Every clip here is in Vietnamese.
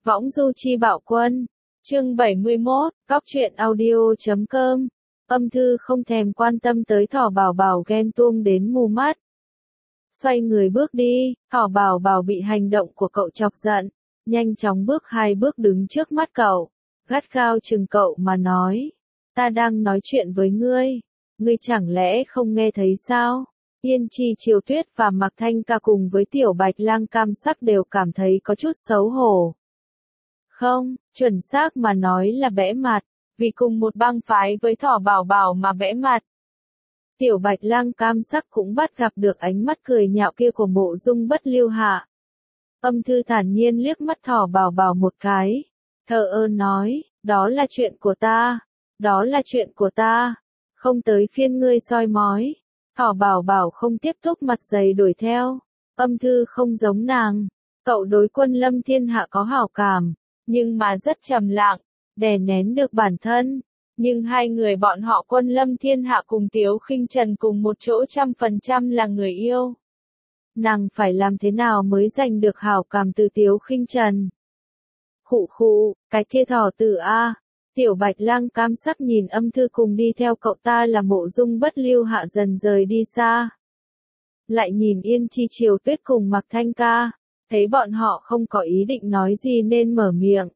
Võng du chi bạo quân. Chương 71, Cóc truyện audio.com. Âm thư không thèm quan tâm tới Thỏ Bảo Bảo ghen tuông đến mù mắt. Xoay người bước đi, Thỏ Bảo Bảo bị hành động của cậu chọc giận, nhanh chóng bước 2 bước đứng trước mắt cậu, gắt gao chừng cậu mà nói. Ta đang nói chuyện với ngươi, ngươi chẳng lẽ không nghe thấy sao? Yên Chi Triều Tuyết và Mạc Thanh Ca cùng với Tiểu Bạch Lang Cam Sắc đều cảm thấy có chút xấu hổ. Không, chuẩn xác mà nói là bẽ mặt, vì cùng một bang phái với Thỏ Bảo Bảo mà bẽ mặt. Tiểu Bạch Lang Cam Sắc cũng bắt gặp được ánh mắt cười nhạo kia của Mộ Dung Bất Lưu Hạ. Âm thư thản nhiên liếc mắt Thỏ Bảo Bảo một cái, thờ ơ nói, đó là chuyện của ta, đó là chuyện của ta, không tới phiên ngươi soi mói. Thỏ Bảo Bảo không tiếp tục mặt dày đuổi theo. Âm thư không giống nàng, cậu đối Quân Lâm Thiên Hạ có hảo cảm, nhưng mà rất trầm lặng, đè nén được bản thân. Nhưng hai người bọn họ Quân Lâm Thiên Hạ cùng Tiếu Khinh Trần cùng một chỗ 100% là người yêu. Nàng phải làm thế nào mới giành được hảo cảm từ Tiếu Khinh Trần? Khụ khụ, cái kia thỏ tử a. Tiểu Bạch Lang Cam Sắc nhìn âm thư cùng đi theo cậu ta là Mộ Dung Bất Lưu Hạ dần rời đi xa. Lại nhìn Yên Chi Triều Tuyết cùng Mạc Thanh Ca, thấy bọn họ không có ý định nói gì nên mở miệng.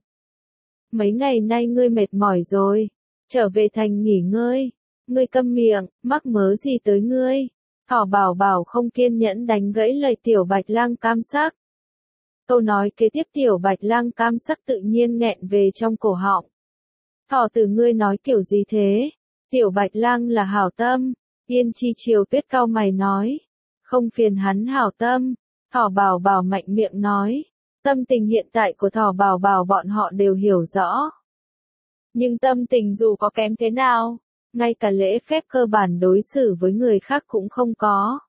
Mấy ngày nay ngươi mệt mỏi rồi, trở về thành nghỉ ngơi. Ngươi câm miệng, mắc mớ gì tới ngươi? Thỏ Bảo Bảo không kiên nhẫn đánh gãy lời Tiểu Bạch Lang Cam Sắc. Câu nói kế tiếp Tiểu Bạch Lang Cam Sắc tự nhiên nghẹn về trong cổ họng. Thỏ tử ngươi nói kiểu gì thế? Tiểu Bạch Lang là hảo tâm. Yên Chi Triều Tuyết cau mày nói. Không phiền hắn hảo tâm. Thỏ Bảo Bảo mạnh miệng nói. Tâm tình hiện tại của Thỏ Bảo Bảo bọn họ đều hiểu rõ. Nhưng tâm tình dù có kém thế nào, ngay cả lễ phép cơ bản đối xử với người khác cũng không có.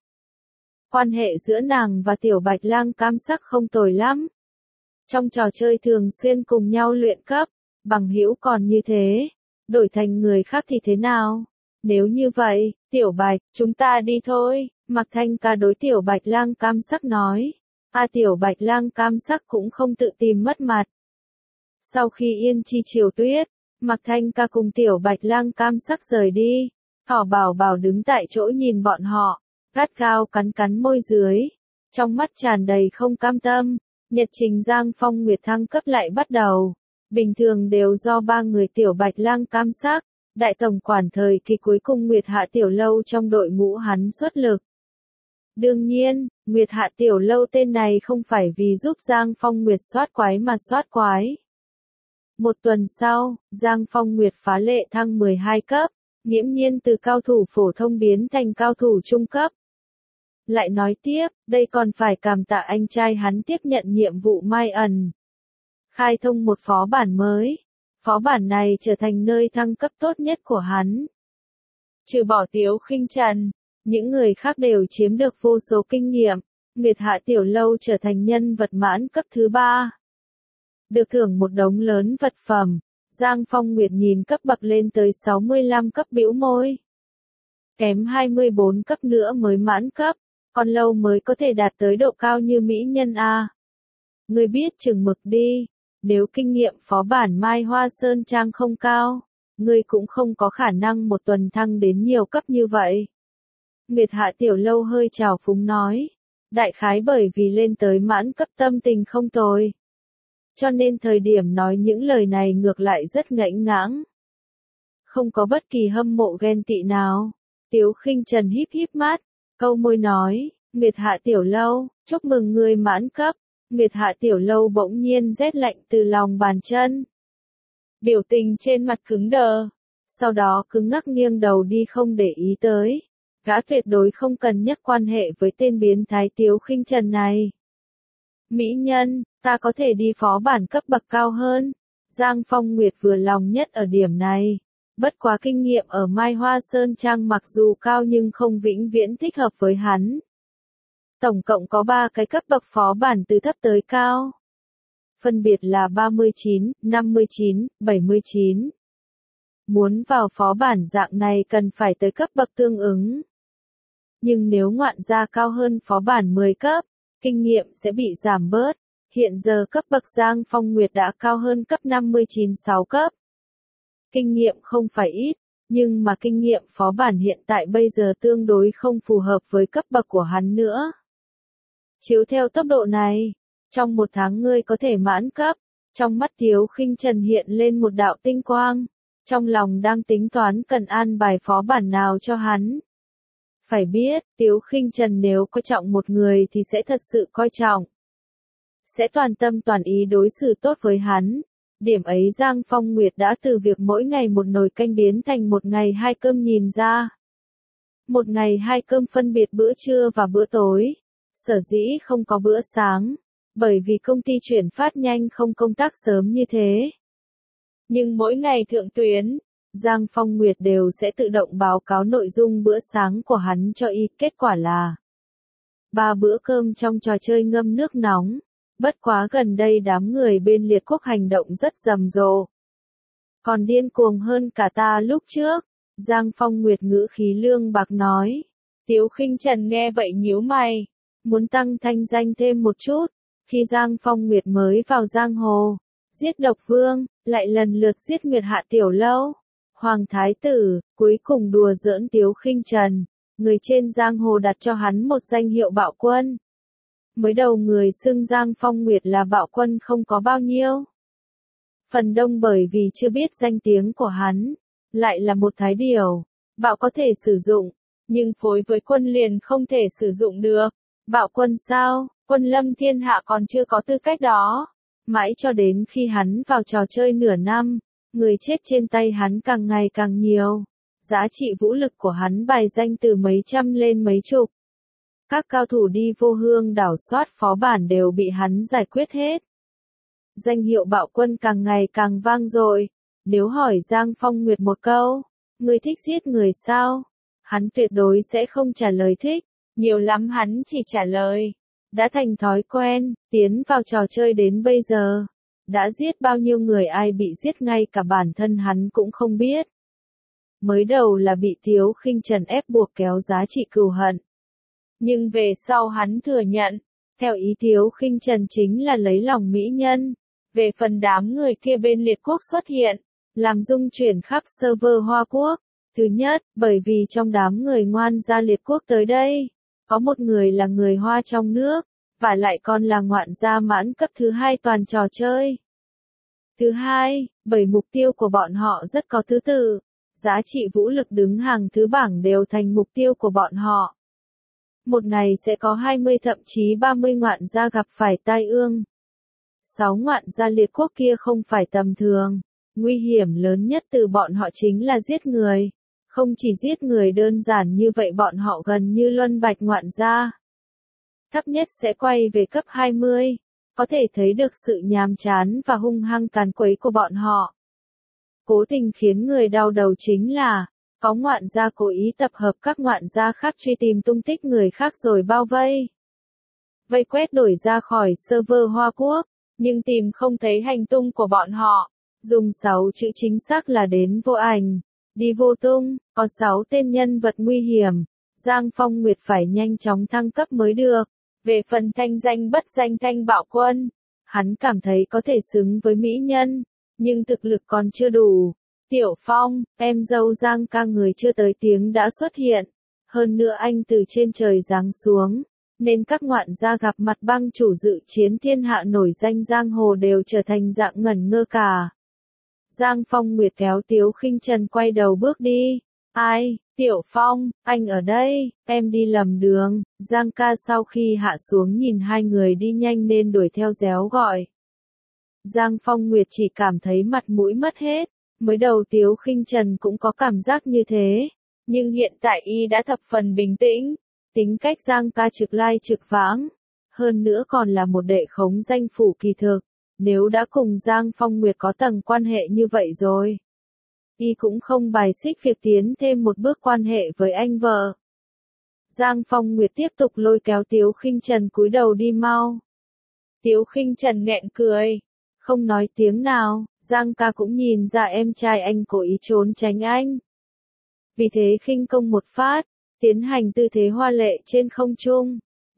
Quan hệ giữa nàng và Tiểu Bạch Lang Cam Sắc không tồi lắm. Trong trò chơi thường xuyên cùng nhau luyện cấp, bằng hữu còn như thế, đổi thành người khác thì thế nào? Nếu như vậy, Tiểu Bạch, chúng ta đi thôi. Mạc Thanh Ca đối Tiểu Bạch Lang Cam Sắc nói. Tiểu Bạch Lang Cam Sắc cũng không tự tìm mất mặt. Sau khi Yên Chi Triều Tuyết, Mạc Thanh Ca cùng Tiểu Bạch Lang Cam Sắc rời đi, Thỏ Bảo Bảo đứng tại chỗ nhìn bọn họ, gắt gao cắn cắn môi dưới, trong mắt tràn đầy không cam tâm. Nhật trình Giang Phong Nguyệt thăng cấp lại bắt đầu. Bình thường đều do 3 người Tiểu Bạch Lang Cam Sắc, đại tổng quản thời kỳ cuối cùng Nguyệt Hạ Tiểu Lâu trong đội ngũ hắn xuất lực. Đương nhiên, Nguyệt Hạ Tiểu Lâu tên này không phải vì giúp Giang Phong Nguyệt soát quái mà soát quái. Một tuần sau, Giang Phong Nguyệt phá lệ thăng 12 cấp, nghiễm nhiên từ cao thủ phổ thông biến thành cao thủ trung cấp. Lại nói tiếp, đây còn phải cảm tạ anh trai hắn tiếp nhận nhiệm vụ Mai Ẩn. Khai thông một phó bản mới. Phó bản này trở thành nơi thăng cấp tốt nhất của hắn. Trừ bỏ Tiếu Khinh Trần, những người khác đều chiếm được vô số kinh nghiệm. Nguyệt Hạ Tiểu Lâu trở thành nhân vật mãn cấp thứ 3. Được thưởng một đống lớn vật phẩm. Giang Phong Nguyệt nhìn cấp bậc lên tới 65 cấp bĩu môi. Kém 24 cấp nữa mới mãn cấp, còn lâu mới có thể đạt tới độ cao như mỹ nhân a. Ngươi biết chừng mực đi. Nếu kinh nghiệm phó bản Mai Hoa Sơn Trang không cao, ngươi cũng không có khả năng một tuần thăng đến nhiều cấp như vậy. Nguyệt Hạ Tiểu Lâu hơi trào phúng nói. Đại khái bởi vì lên tới mãn cấp tâm tình không tồi. Cho nên thời điểm nói những lời này ngược lại rất ngẫnh ngãng. Không có bất kỳ hâm mộ ghen tị nào. Tiếu Khinh Trần híp híp mắt, câu môi nói, Nguyệt Hạ Tiểu Lâu, chúc mừng ngươi mãn cấp. Nguyệt Hạ Tiểu Lâu bỗng nhiên rét lạnh từ lòng bàn chân. Biểu tình trên mặt cứng đờ. Sau đó cứng ngắc nghiêng đầu đi không để ý tới. Gã tuyệt đối không cần nhắc quan hệ với tên biến thái Tiếu Khinh Trần này. Mỹ nhân, ta có thể đi phó bản cấp bậc cao hơn. Giang Phong Nguyệt vừa lòng nhất ở điểm này. Bất quá kinh nghiệm ở Mai Hoa Sơn Trang mặc dù cao nhưng không vĩnh viễn thích hợp với hắn. Tổng cộng có 3 cái cấp bậc phó bản từ thấp tới cao. Phân biệt là 39, 59, 79. Muốn vào phó bản dạng này cần phải tới cấp bậc tương ứng. Nhưng nếu ngoạn gia cao hơn phó bản 10 cấp, kinh nghiệm sẽ bị giảm bớt. Hiện giờ cấp bậc Giang Phong Nguyệt đã cao hơn cấp 59-6 cấp. Kinh nghiệm không phải ít, nhưng mà kinh nghiệm phó bản hiện tại bây giờ tương đối không phù hợp với cấp bậc của hắn nữa. Chiếu theo tốc độ này, trong một tháng ngươi có thể mãn cấp. Trong mắt Tiếu Khinh Trần hiện lên một đạo tinh quang, trong lòng đang tính toán cần an bài phó bản nào cho hắn. Phải biết, Tiếu Khinh Trần nếu coi trọng một người thì sẽ thật sự coi trọng. Sẽ toàn tâm toàn ý đối xử tốt với hắn. Điểm ấy Giang Phong Nguyệt đã từ việc mỗi ngày một nồi canh biến thành một ngày 2 cơm nhìn ra. Một ngày 2 cơm phân biệt bữa trưa và bữa tối. Sở dĩ không có bữa sáng, bởi vì công ty chuyển phát nhanh không công tác sớm như thế. Nhưng mỗi ngày thượng tuyến, Giang Phong Nguyệt đều sẽ tự động báo cáo nội dung bữa sáng của hắn cho y, kết quả là 3 bữa cơm trong trò chơi ngâm nước nóng. Bất quá gần đây đám người bên Liệt Quốc hành động rất rầm rộ. Còn điên cuồng hơn cả ta lúc trước, Giang Phong Nguyệt ngữ khí lương bạc nói. Tiếu Khinh Trần nghe vậy nhíu mày, muốn tăng thanh danh thêm một chút. Khi Giang Phong Nguyệt mới vào giang hồ, giết Độc Vương, lại lần lượt giết Nguyệt Hạ Tiểu Lâu, Hoàng Thái Tử, cuối cùng đùa giỡn Tiếu Khinh Trần, người trên giang hồ đặt cho hắn một danh hiệu bạo quân. Mới đầu người xưng Giang Phong Nguyệt là bạo quân không có bao nhiêu. Phần đông bởi vì chưa biết danh tiếng của hắn, lại là một thái điều, bạo có thể sử dụng, nhưng phối với quân liền không thể sử dụng được. Bạo quân sao, quân lâm thiên hạ còn chưa có tư cách đó. Mãi cho đến khi hắn vào trò chơi nửa năm, người chết trên tay hắn càng ngày càng nhiều. Giá trị vũ lực của hắn bài danh từ mấy trăm lên mấy chục. Các cao thủ đi vô hương đảo soát phó bản đều bị hắn giải quyết hết. Danh hiệu bạo quân càng ngày càng vang dội. Nếu hỏi Giang Phong Nguyệt một câu, người thích giết người sao? Hắn tuyệt đối sẽ không trả lời thích, nhiều lắm hắn chỉ trả lời. Đã thành thói quen, tiến vào trò chơi đến bây giờ. Đã giết bao nhiêu người ai bị giết ngay cả bản thân hắn cũng không biết. Mới đầu là bị Tiếu Khinh Trần ép buộc kéo giá trị cừu hận. Nhưng về sau hắn thừa nhận, theo ý Tiếu Khinh Trần chính là lấy lòng mỹ nhân. Về phần đám người kia bên Liệt Quốc xuất hiện, làm dung chuyển khắp server Hoa Quốc. Thứ nhất, bởi vì trong đám người ngoan gia Liệt Quốc tới đây, có một người là người Hoa trong nước, và lại còn là ngoạn gia mãn cấp thứ 2 toàn trò chơi. Thứ hai, bởi mục tiêu của bọn họ rất có thứ tự, giá trị vũ lực đứng hàng thứ bảng đều thành mục tiêu của bọn họ. Một ngày sẽ có 20 thậm chí 30 ngoạn gia gặp phải tai ương. 6 ngoạn gia Liệt Quốc kia không phải tầm thường, nguy hiểm lớn nhất từ bọn họ chính là giết người. Không chỉ giết người đơn giản như vậy, bọn họ gần như luân bạch ngoạn gia. Thấp nhất sẽ quay về cấp 20, có thể thấy được sự nhàm chán và hung hăng càn quấy của bọn họ. Cố tình khiến người đau đầu chính là, có ngoạn gia cố ý tập hợp các ngoạn gia khác truy tìm tung tích người khác rồi bao vây. Vây quét đuổi ra khỏi server Hoa Quốc, nhưng tìm không thấy hành tung của bọn họ. Dùng 6 chữ chính xác là đến vô ảnh, đi vô tung, có 6 tên nhân vật nguy hiểm. Giang Phong Nguyệt phải nhanh chóng thăng cấp mới được. Về phần thanh danh bất danh thanh bạo quân, hắn cảm thấy có thể xứng với mỹ nhân, nhưng thực lực còn chưa đủ. Tiểu Phong, em dâu Giang ca người chưa tới tiếng đã xuất hiện. Hơn nữa anh từ trên trời giáng xuống, nên các ngoạn gia gặp mặt bang chủ dự chiến thiên hạ nổi danh giang hồ đều trở thành dạng ngẩn ngơ cả. Giang Phong Nguyệt kéo Tiếu Khinh Trần quay đầu bước đi. Ai, Tiểu Phong, anh ở đây, em đi lầm đường. Giang ca sau khi hạ xuống nhìn hai người đi nhanh nên đuổi theo réo gọi. Giang Phong Nguyệt chỉ cảm thấy mặt mũi mất hết. Mới đầu Tiếu Khinh Trần cũng có cảm giác như thế, nhưng hiện tại y đã thập phần bình tĩnh. Tính cách Giang ca trực lai trực vãng, hơn nữa còn là một đệ khống danh phủ kỳ thực. Nếu đã cùng Giang Phong Nguyệt có tầng quan hệ như vậy rồi, y cũng không bài xích việc tiến thêm một bước quan hệ với anh vợ. Giang Phong Nguyệt tiếp tục lôi kéo Tiếu Khinh Trần cúi đầu đi mau. Tiếu Khinh Trần nghẹn cười, không nói tiếng nào. Giang ca cũng nhìn ra em trai anh cố ý trốn tránh anh. Vì thế khinh công một phát, tiến hành tư thế hoa lệ trên không trung.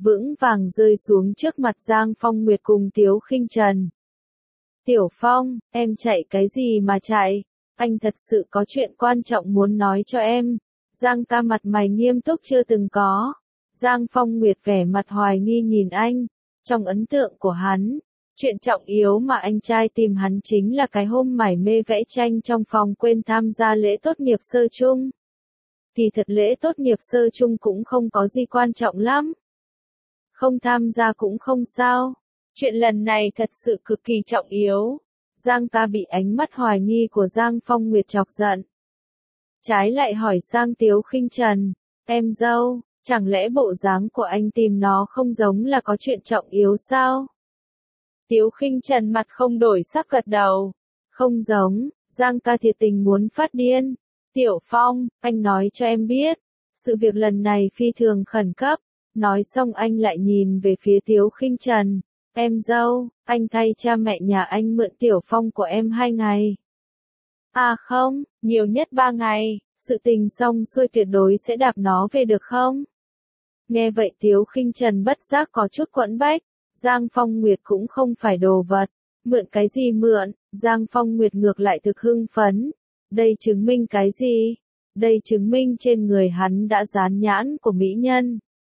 vững vàng rơi xuống trước mặt Giang Phong Nguyệt cùng Tiếu Khinh Trần. Tiểu Phong, em chạy cái gì mà chạy? Anh thật sự có chuyện quan trọng muốn nói cho em. Giang ca mặt mày nghiêm túc chưa từng có. Giang Phong Nguyệt vẻ mặt hoài nghi nhìn anh. Trong ấn tượng của hắn, chuyện trọng yếu mà anh trai tìm hắn chính là cái hôm mải mê vẽ tranh trong phòng quên tham gia lễ tốt nghiệp sơ chung. Kỳ thật lễ tốt nghiệp sơ chung cũng không có gì quan trọng lắm. Không tham gia cũng không sao. Chuyện lần này thật sự cực kỳ trọng yếu. Giang ca bị ánh mắt hoài nghi của Giang Phong Nguyệt chọc giận. Trái lại hỏi sang Tiếu Khinh Trần, em dâu, chẳng lẽ bộ dáng của anh tìm nó không giống là có chuyện trọng yếu sao? Tiếu Khinh Trần mặt không đổi sắc gật đầu. Không giống, Giang ca thiệt tình muốn phát điên. Tiểu Phong, anh nói cho em biết, sự việc lần này phi thường khẩn cấp. Nói xong anh lại nhìn về phía Tiếu Khinh Trần. Em dâu, anh thay cha mẹ nhà anh mượn Tiểu Phong của em 2 ngày. À không, nhiều nhất 3 ngày, sự tình xong xuôi tuyệt đối sẽ đạp nó về được không? Nghe vậy Tiếu Khinh Trần bất giác có chút quẫn bách. Giang Phong Nguyệt cũng không phải đồ vật. Mượn cái gì mượn? Giang Phong Nguyệt ngược lại thực hưng phấn. Đây chứng minh cái gì? Đây chứng minh trên người hắn đã dán nhãn của mỹ nhân.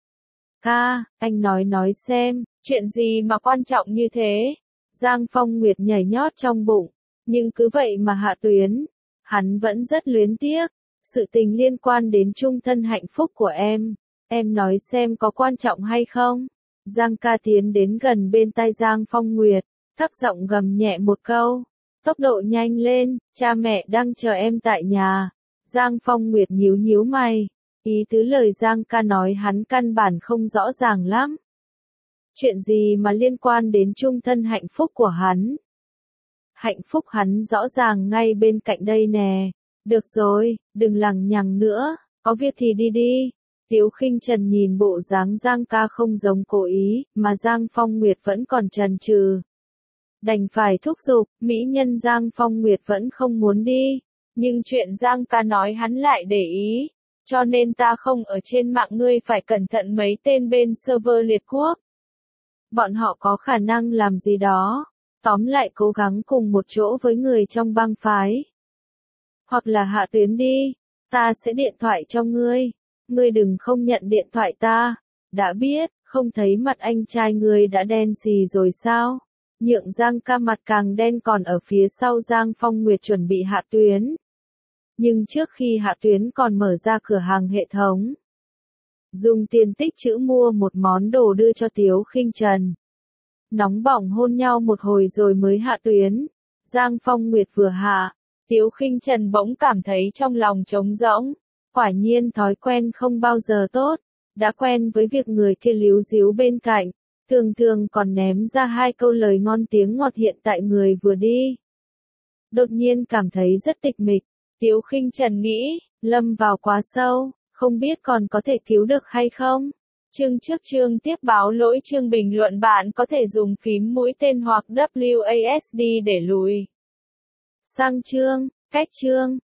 Anh nói xem, chuyện gì mà quan trọng như thế? Giang Phong Nguyệt nhảy nhót trong bụng, nhưng cứ vậy mà hạ tuyến. Hắn vẫn rất luyến tiếc, sự tình liên quan đến chung thân hạnh phúc của em nói xem có quan trọng hay không? Giang ca tiến đến gần bên tai Giang Phong Nguyệt, thấp giọng gầm nhẹ một câu. Tốc độ nhanh lên, cha mẹ đang chờ em tại nhà. Giang Phong Nguyệt nhíu nhíu mày. Ý tứ lời Giang ca nói hắn căn bản không rõ ràng lắm. Chuyện gì mà liên quan đến chung thân hạnh phúc của hắn? Hạnh phúc hắn rõ ràng ngay bên cạnh đây nè. Được rồi, đừng lằng nhằng nữa, có việc thì đi đi. Tiếu Khinh Trần nhìn bộ dáng Giang ca không giống cố ý, mà Giang Phong Nguyệt vẫn còn chần chừ. Đành phải thúc giục, mỹ nhân Giang Phong Nguyệt vẫn không muốn đi. Nhưng chuyện Giang ca nói hắn lại để ý. Cho nên ta không ở trên mạng, ngươi phải cẩn thận mấy tên bên server liệt quốc. Bọn họ có khả năng làm gì đó. Tóm lại cố gắng cùng một chỗ với người trong bang phái. Hoặc là hạ tuyến đi. Ta sẽ điện thoại cho ngươi. Ngươi đừng không nhận điện thoại ta. Đã biết, không thấy mặt anh trai ngươi đã đen xì rồi sao? Nhượng Giang ca mặt càng đen còn ở phía sau Giang Phong Nguyệt chuẩn bị hạ tuyến. Nhưng trước khi hạ tuyến còn mở ra cửa hàng hệ thống. Dùng tiền tích trữ mua một món đồ đưa cho Tiếu Khinh Trần. Nóng bỏng hôn nhau một hồi rồi mới hạ tuyến. Giang Phong Nguyệt vừa hạ, Tiếu Khinh Trần bỗng cảm thấy trong lòng trống rỗng. Quả nhiên thói quen không bao giờ tốt. Đã quen với việc người kia líu díu bên cạnh. Thường thường còn ném ra 2 câu lời ngon tiếng ngọt, hiện tại người vừa đi. Đột nhiên cảm thấy rất tịch mịch. Tiếu Khinh Trần nghĩ, lâm vào quá sâu, không biết còn có thể cứu được hay không? Chương trước chương tiếp báo lỗi chương bình luận, bạn có thể dùng phím mũi tên hoặc WASD để lùi sang chương, cách chương.